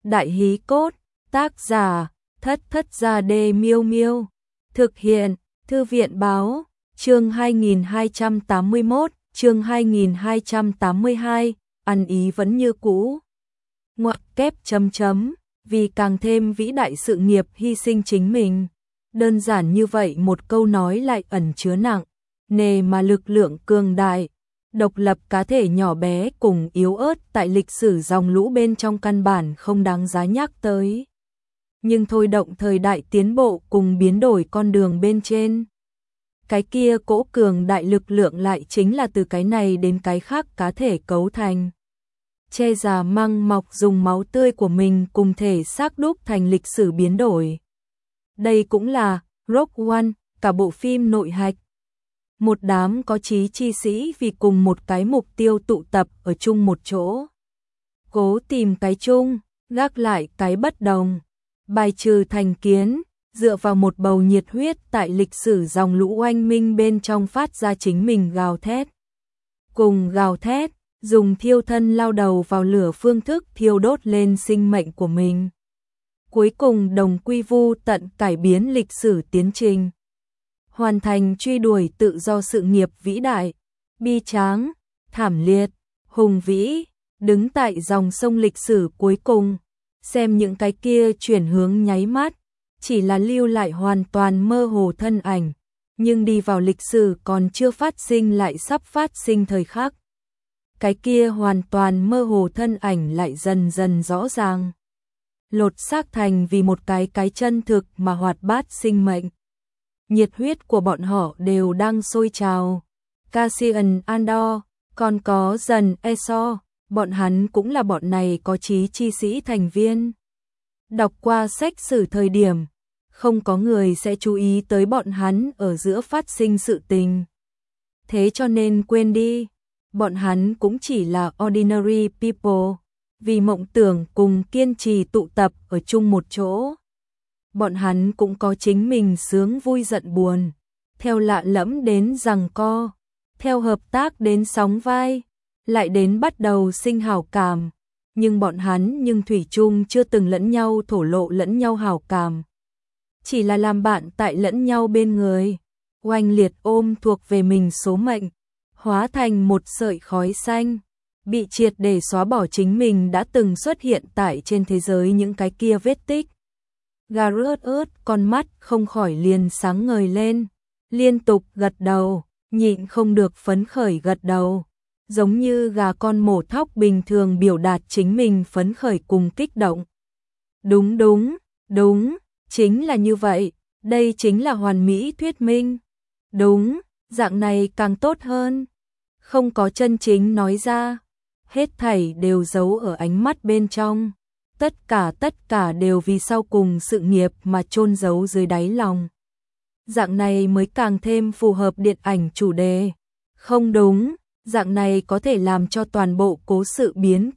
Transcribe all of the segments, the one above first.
Đại hí cốt, tác giả, Thất Thất Gia Đê Miêu Miêu. Thực hiện, Thư viện báo, chương 2281, chương 2282, ăn ý vẫn như cũ. Ngoặc kép chấm chấm, vì càng thêm vĩ đại sự nghiệp hy sinh chính mình. Đơn giản như vậy một câu nói lại ẩn chứa nặng nề mà lực lượng cường đại. Độc lập cá thể nhỏ bé cùng yếu ớt tại lịch sử dòng lũ bên trong căn bản không đáng giá nhắc tới. Nhưng thôi động thời đại tiến bộ cùng biến đổi con đường bên trên. Cái kia cỗ cường đại lực lượng lại chính là từ cái này đến cái khác cá thể cấu thành. Che già măng mọc dùng máu tươi của mình cùng thể xác đúc thành lịch sử biến đổi. Đây cũng là Rogue One, cả bộ phim nội hạch. Một đám có chí chi sĩ vì cùng một cái mục tiêu tụ tập ở chung một chỗ. Cố tìm cái chung, gác lại cái bất đồng. Bài trừ thành kiến, dựa vào một bầu nhiệt huyết tại lịch sử dòng lũ oanh minh bên trong phát ra chính mình gào thét. Cùng gào thét, dùng thiêu thân lao đầu vào lửa phương thức thiêu đốt lên sinh mệnh của mình. Cuối cùng đồng quy vu tận cải biến lịch sử tiến trình. Hoàn thành truy đuổi tự do sự nghiệp vĩ đại, bi tráng, thảm liệt, hùng vĩ, đứng tại dòng sông lịch sử cuối cùng, xem những cái kia chuyển hướng nháy mắt, chỉ là lưu lại hoàn toàn mơ hồ thân ảnh, nhưng đi vào lịch sử còn chưa phát sinh lại sắp phát sinh thời khắc. Cái kia hoàn toàn mơ hồ thân ảnh lại dần dần rõ ràng. Lột xác thành vì một cái chân thực mà hoạt bát sinh mệnh. Nhiệt huyết của bọn họ đều đang sôi trào. Cassian Andor, còn có dần Esau, bọn hắn cũng là bọn này có chí chi sĩ thành viên. Đọc qua sách sử thời điểm, không có người sẽ chú ý tới bọn hắn ở giữa phát sinh sự tình. Thế cho nên quên đi, bọn hắn cũng chỉ là ordinary people, vì mộng tưởng cùng kiên trì tụ tập ở chung một chỗ. Bọn hắn cũng có chính mình sướng vui giận buồn, theo lạ lẫm đến giằng co, theo hợp tác đến sóng vai, lại đến bắt đầu sinh hảo cảm, nhưng bọn hắn thủy chung chưa từng lẫn nhau thổ lộ lẫn nhau hảo cảm. Chỉ là làm bạn tại lẫn nhau bên người, oanh liệt ôm thuộc về mình số mệnh, hóa thành một sợi khói xanh, bị triệt để xóa bỏ chính mình đã từng xuất hiện tại trên thế giới những cái kia vết tích. Garrett con mắt không khỏi liền sáng ngời lên, liên tục gật đầu, nhịn không được phấn khởi gật đầu, giống như gà con mổ thóc bình thường biểu đạt chính mình phấn khởi cùng kích động. Đúng đúng, đúng, chính là như vậy, đây chính là hoàn mỹ thuyết minh. Đúng, dạng này càng tốt hơn. Không có chân chính nói ra, hết thảy đều giấu ở ánh mắt bên trong. Tất cả đều vì sau cùng sự nghiệp mà chôn giấu dưới đáy lòng. Dạng này mới càng thêm phù hợp điện ảnh chủ đề. Không đúng, dạng này có thể làm cho toàn bộ cố sự biến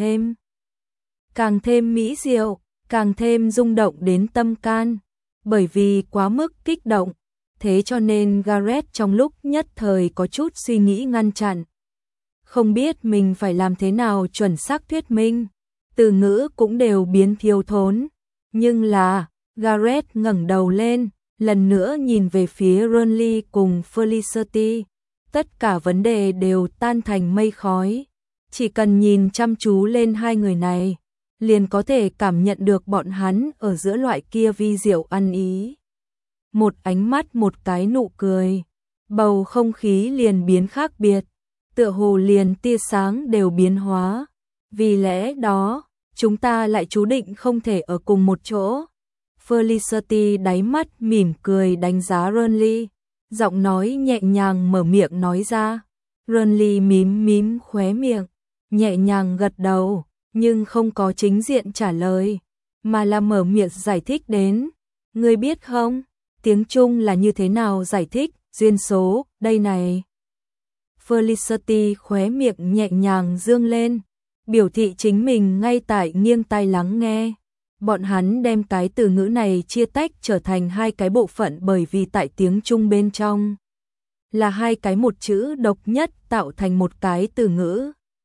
càng thêm mỹ diệu, càng thêm rung động đến tâm can. Bởi vì quá mức kích động, thế cho nên Garrett trong lúc nhất thời có chút suy nghĩ ngăn chặn. Không biết mình phải làm thế nào chuẩn xác thuyết minh. Từ ngữ cũng đều biến thiếu thốn, nhưng là Garrett ngẩng đầu lên, lần nữa nhìn về phía Renly cùng Felicity, tất cả vấn đề đều tan thành mây khói, chỉ cần nhìn chăm chú lên hai người này, liền có thể cảm nhận được bọn hắn ở giữa loại kia vi diệu ăn ý. Một ánh mắt một cái nụ cười, bầu không khí liền biến khác biệt, tựa hồ liền tia sáng đều biến hóa. Vì lẽ đó, chúng ta lại chú định không thể ở cùng một chỗ. Felicity đáy mắt mỉm cười đánh giá Renly, giọng nói nhẹ nhàng mở miệng nói ra. Renly mím khóe miệng, nhẹ nhàng gật đầu, nhưng không có chính diện trả lời, mà là mở miệng giải thích đến. Ngươi biết không, tiếng Trung là như thế nào giải thích duyên số đây này? Felicity khóe miệng nhẹ nhàng dương lên, biểu thị chính mình ngay tại nghiêng tai lắng nghe. Bọn hắn đem cái từ ngữ này chia tách trở thành hai cái bộ phận bởi vì tại tiếng Trung bên trong là hai cái một chữ độc nhất tạo thành một cái từ ngữ.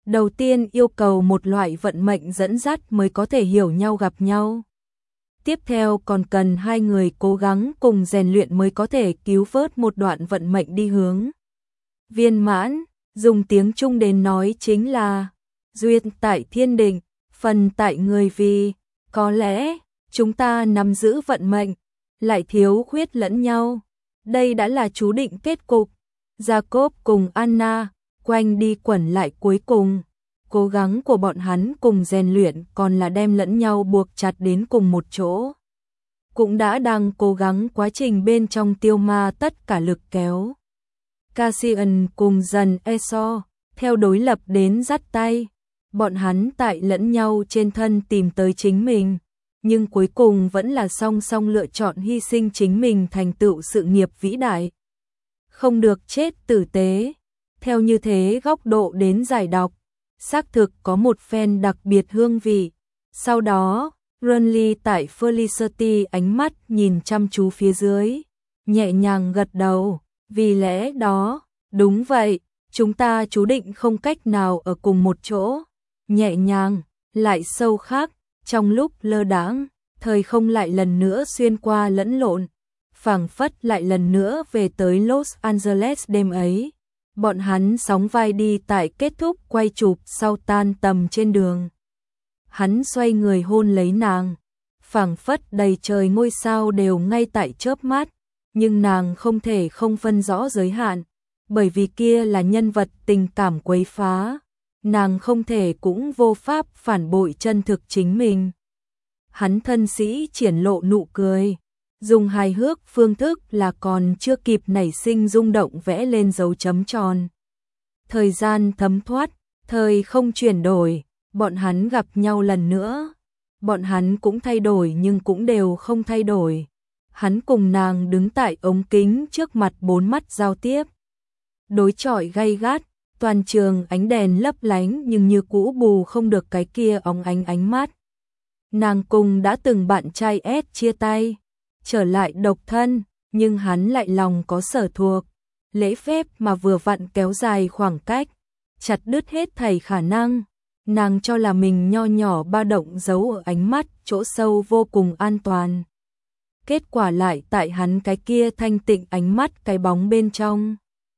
Đầu tiên yêu cầu một loại vận mệnh dẫn dắt mới có thể hiểu nhau gặp nhau. Tiếp theo còn cần hai người cố gắng cùng rèn luyện mới có thể cứu vớt một đoạn vận mệnh đi hướng viên mãn, dùng tiếng Trung đến nói chính là duyên tại thiên định, phần tại người vì. Có lẽ chúng ta nắm giữ vận mệnh, lại thiếu khuyết lẫn nhau. Đây đã là chú định kết cục. Jacob cùng Anna quanh đi quẩn lại, cuối cùng cố gắng của bọn hắn cùng rèn luyện còn là đem lẫn nhau buộc chặt đến cùng một chỗ. Cũng đã đang cố gắng quá trình bên trong tiêu ma tất cả lực kéo. Cassian cùng dần Esau theo đối lập đến dắt tay. Bọn hắn tại lẫn nhau trên thân tìm tới chính mình, nhưng cuối cùng vẫn là song song lựa chọn hy sinh chính mình thành tựu sự nghiệp vĩ đại. Không được chết tử tế. Theo như thế góc độ đến giải đọc, xác thực có một phen đặc biệt hương vị. Sau đó, Renly tại Felicity ánh mắt nhìn chăm chú phía dưới, nhẹ nhàng gật đầu, vì lẽ đó, đúng vậy, chúng ta chú định không cách nào ở cùng một chỗ. Nhẹ nhàng, lại sâu khác, trong lúc lơ đãng, thời không lại lần nữa xuyên qua lẫn lộn, phảng phất lại lần nữa về tới Los Angeles đêm ấy. Bọn hắn sóng vai đi tại kết thúc quay chụp sau tan tầm trên đường. Hắn xoay người hôn lấy nàng, phảng phất đầy trời ngôi sao đều ngay tại chớp mắt, nhưng nàng không thể không phân rõ giới hạn, bởi vì kia là nhân vật tình cảm quấy phá, nàng không thể cũng vô pháp phản bội chân thực chính mình. Hắn thân sĩ triển lộ nụ cười, dùng hài hước phương thức là còn chưa kịp nảy sinh rung động vẽ lên dấu chấm tròn. Thời gian thấm thoát, thời không chuyển đổi, bọn hắn gặp nhau lần nữa. Bọn hắn cũng thay đổi nhưng cũng đều không thay đổi. Hắn cùng nàng đứng tại ống kính trước mặt, bốn mắt giao tiếp. Đối chọi gay gắt, toàn trường ánh đèn lấp lánh nhưng như cũ bù không được cái kia óng ánh ánh mắt. Nàng cùng đã từng bạn trai S chia tay, trở lại độc thân, nhưng hắn lại lòng có sở thuộc. Lễ phép mà vừa vặn kéo dài khoảng cách, chặt đứt hết thảy khả năng. Nàng cho là mình nho nhỏ ba động giấu ở ánh mắt chỗ sâu vô cùng an toàn. Kết quả lại tại hắn cái kia thanh tịnh ánh mắt cái bóng bên trong.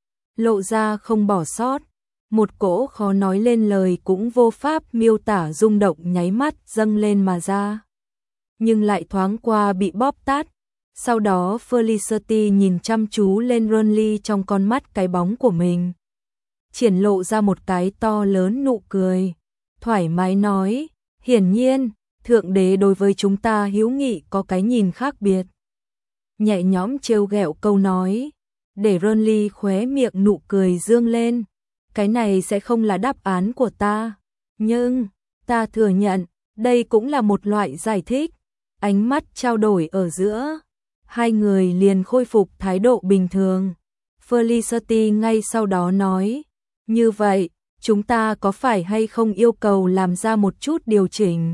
Lộ ra không bỏ sót, một cỗ khó nói lên lời cũng vô pháp miêu tả rung động nháy mắt dâng lên mà ra. Nhưng lại thoáng qua bị bóp tát. Sau đó Felicity nhìn chăm chú lên Renly trong con mắt cái bóng của mình. Triển lộ ra một cái to lớn nụ cười. Thoải mái nói, hiển nhiên, Thượng Đế đối với chúng ta hữu nghị có cái nhìn khác biệt. Nhẹ nhõm trêu ghẹo câu nói, để Renly khóe miệng nụ cười dương lên. Cái này sẽ không là đáp án của ta, nhưng ta thừa nhận, đây cũng là một loại giải thích. Ánh mắt trao đổi ở giữa, hai người liền khôi phục thái độ bình thường. Felicity ngay sau đó nói, như vậy, chúng ta có phải hay không yêu cầu làm ra một chút điều chỉnh?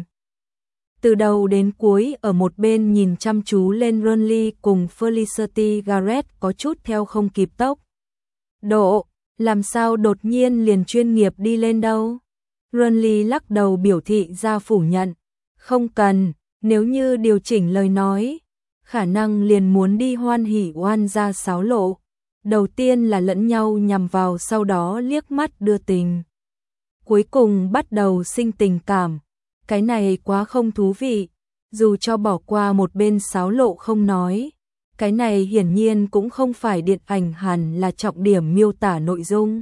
Từ đầu đến cuối ở một bên nhìn chăm chú lên Renly cùng Felicity, Garrett có chút theo không kịp tốc độ, làm sao đột nhiên liền chuyên nghiệp đi lên đâu? Renly lắc đầu biểu thị ra phủ nhận, không cần, nếu như điều chỉnh lời nói, khả năng liền muốn đi hoan hỉ oan ra xáo lộ. Đầu tiên là lẫn nhau nhằm vào, sau đó liếc mắt đưa tình. Cuối cùng bắt đầu sinh tình cảm. Cái này quá không thú vị, dù cho bỏ qua một bên xáo lộ không nói. Cái này hiển nhiên cũng không phải điện ảnh hẳn là trọng điểm miêu tả nội dung.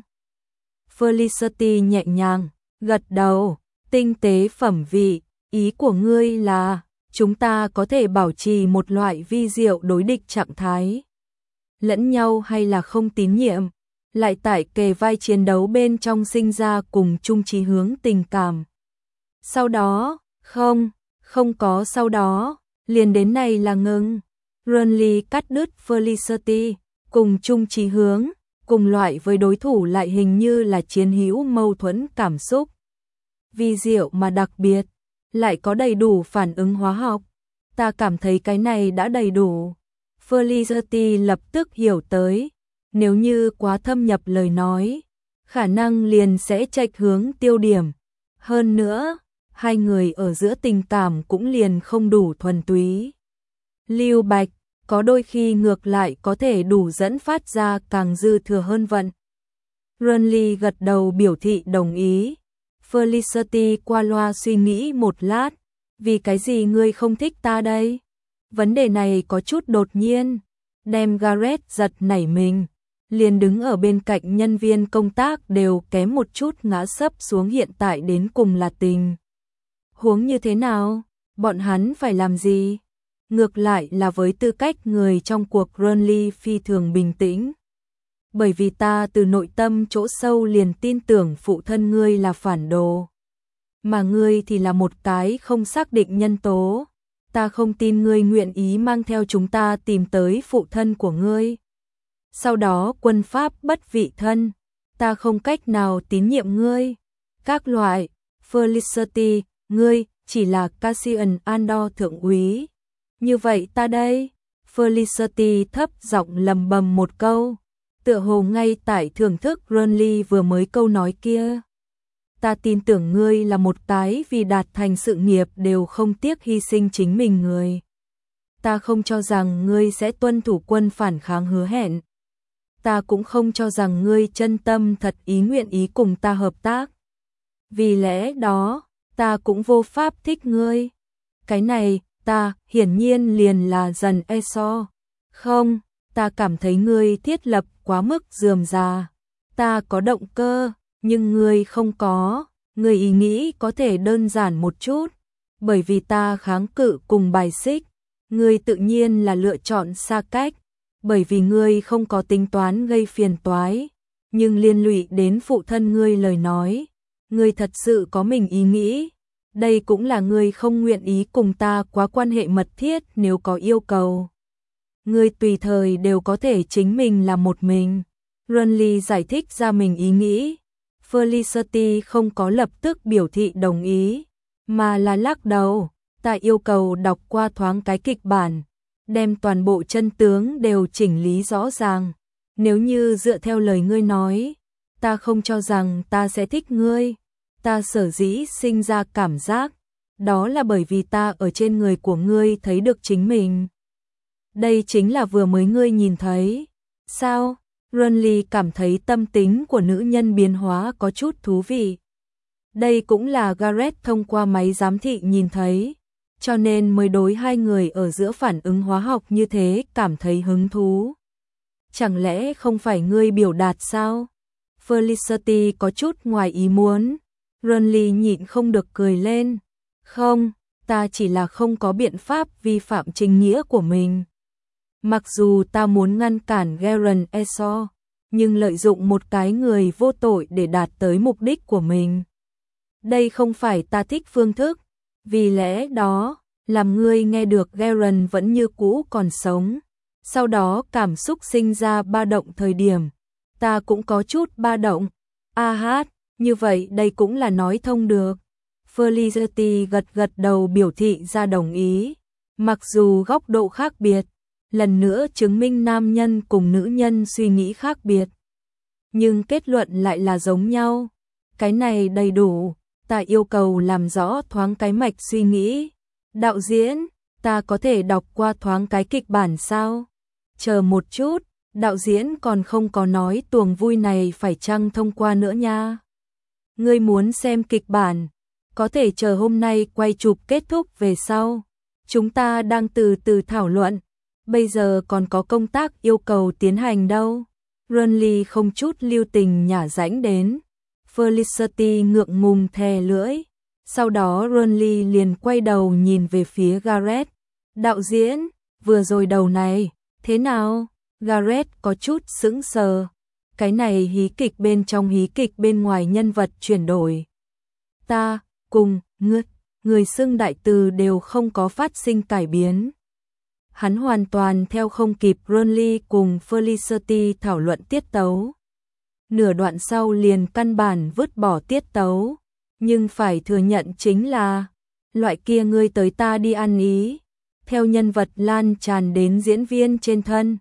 Felicity nhẹ nhàng, gật đầu, tinh tế phẩm vị, ý của ngươi là chúng ta có thể bảo trì một loại vi diệu đối địch trạng thái lẫn nhau hay là không tín nhiệm, lại tại kề vai chiến đấu bên trong sinh ra cùng chung chí hướng tình cảm. Sau đó, không có sau đó, liền đến này là ngừng. Renly cắt đứt Felicity, cùng chung chí hướng, cùng loại với đối thủ lại hình như là chiến hữu mâu thuẫn cảm xúc. Vi diệu mà đặc biệt, lại có đầy đủ phản ứng hóa học. Ta cảm thấy cái này đã đầy đủ. Felicity lập tức hiểu tới, nếu như quá thâm nhập lời nói, khả năng liền sẽ chệch hướng tiêu điểm. Hơn nữa, hai người ở giữa tình cảm cũng liền không đủ thuần túy. Lưu Bạch, có đôi khi ngược lại có thể đủ dẫn phát ra càng dư thừa hơn vận. Renly gật đầu biểu thị đồng ý. Felicity qua loa suy nghĩ một lát, vì cái gì ngươi không thích ta đây? Vấn đề này có chút đột nhiên, đem Gareth giật nảy mình, liền đứng ở bên cạnh nhân viên công tác đều kém một chút ngã sấp xuống. Hiện tại đến cùng là tình huống như thế nào? Bọn hắn phải làm gì? Ngược lại là với tư cách người trong cuộc, Renly phi thường bình tĩnh. Bởi vì ta từ nội tâm chỗ sâu liền tin tưởng phụ thân ngươi là phản đồ, mà ngươi thì là một cái không xác định nhân tố. Ta không tin ngươi nguyện ý mang theo chúng ta tìm tới phụ thân của ngươi. Sau đó quân pháp bất vị thân, ta không cách nào tín nhiệm ngươi. Các loại, Felicity, ngươi chỉ là Cassian Andor thượng úy. Như vậy ta đây? Felicity thấp giọng lầm bầm một câu, tựa hồ ngay tại thưởng thức Renly vừa mới câu nói kia. Ta tin tưởng ngươi là một cái vì đạt thành sự nghiệp đều không tiếc hy sinh chính mình người. Ta không cho rằng ngươi sẽ tuân thủ quân phản kháng hứa hẹn. Ta cũng không cho rằng ngươi chân tâm thật ý nguyện ý cùng ta hợp tác. Vì lẽ đó, ta cũng vô pháp thích ngươi. Cái này, ta hiển nhiên liền là dần so. Không, ta cảm thấy ngươi thiết lập quá mức rườm rà. Ta có động cơ, nhưng ngươi không có. Ngươi ý nghĩ có thể đơn giản một chút. Bởi vì ta kháng cự cùng bài xích, ngươi tự nhiên là lựa chọn xa cách. Bởi vì ngươi không có tính toán gây phiền toái, nhưng liên lụy đến phụ thân ngươi lời nói. Ngươi thật sự có mình ý nghĩ. Đây cũng là ngươi không nguyện ý cùng ta quá quan hệ mật thiết. Nếu có yêu cầu, ngươi tùy thời đều có thể chính mình là một mình. Renly giải thích ra mình ý nghĩ. Felicity không có lập tức biểu thị đồng ý, mà là lắc đầu. Ta yêu cầu đọc qua thoáng cái kịch bản, đem toàn bộ chân tướng đều chỉnh lý rõ ràng. Nếu như dựa theo lời ngươi nói, ta không cho rằng ta sẽ thích ngươi. Ta sở dĩ sinh ra cảm giác, đó là bởi vì ta ở trên người của ngươi thấy được chính mình. Đây chính là vừa mới ngươi nhìn thấy. Sao? Renly cảm thấy tâm tính của nữ nhân biến hóa có chút thú vị. Đây cũng là Gareth thông qua máy giám thị nhìn thấy, cho nên mới đối hai người ở giữa phản ứng hóa học như thế cảm thấy hứng thú. Chẳng lẽ không phải ngươi biểu đạt sao? Felicity có chút ngoài ý muốn. Renly nhịn không được cười lên. Không, ta chỉ là không có biện pháp vi phạm chính nghĩa của mình. Mặc dù ta muốn ngăn cản Garen Erso, nhưng lợi dụng một cái người vô tội để đạt tới mục đích của mình. Đây không phải ta thích phương thức. Vì lẽ đó, làm ngươi nghe được Garen vẫn như cũ còn sống. Sau đó cảm xúc sinh ra ba động thời điểm, ta cũng có chút ba động. Như vậy đây cũng là nói thông được. Felicity gật gật đầu biểu thị ra đồng ý. Mặc dù góc độ khác biệt, lần nữa chứng minh nam nhân cùng nữ nhân suy nghĩ khác biệt, nhưng kết luận lại là giống nhau. Cái này đầy đủ. Ta yêu cầu làm rõ thoáng cái mạch suy nghĩ. Đạo diễn, ta có thể đọc qua thoáng cái kịch bản sao? Chờ một chút, đạo diễn còn không có nói tuồng vui này phải chăng thông qua nữa nha. Ngươi muốn xem kịch bản, có thể chờ hôm nay quay chụp kết thúc về sau. Chúng ta đang từ từ thảo luận, bây giờ còn có công tác yêu cầu tiến hành đâu. Renly không chút lưu tình nhả rãnh đến. Felicity ngượng ngùng thè lưỡi. Sau đó Renly liền quay đầu nhìn về phía Gareth. Đạo diễn, vừa rồi đầu này, thế nào? Gareth có chút sững sờ. Cái này hí kịch bên trong hí kịch bên ngoài nhân vật chuyển đổi. Ta, cùng, người xưng đại từ đều không có phát sinh cải biến. Hắn hoàn toàn theo không kịp Renly cùng Felicity thảo luận tiết tấu. Nửa đoạn sau liền căn bản vứt bỏ tiết tấu. Nhưng phải thừa nhận chính là loại kia ngươi tới ta đi ăn ý, theo nhân vật lan tràn đến diễn viên trên thân.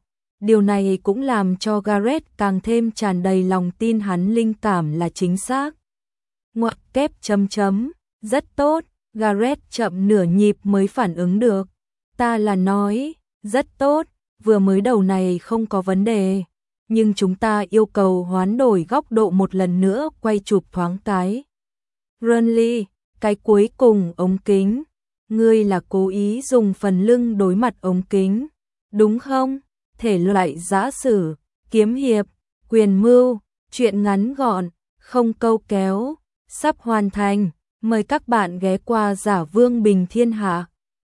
Điều này cũng làm cho Gareth càng thêm tràn đầy lòng tin hắn linh cảm là chính xác. Ngoặc kép chấm chấm, rất tốt, Gareth chậm nửa nhịp mới phản ứng được. Ta là nói, rất tốt, vừa mới đầu này không có vấn đề, nhưng chúng ta yêu cầu hoán đổi góc độ một lần nữa, quay chụp thoáng cái. Burnley, cái cuối cùng ống kính, ngươi là cố ý dùng phần lưng đối mặt ống kính, đúng không? Thể loại giã sử, kiếm hiệp, quyền mưu, truyện ngắn gọn, không câu kéo, sắp hoàn thành, mời các bạn ghé qua Giả Vương Bình Thiên Hạ.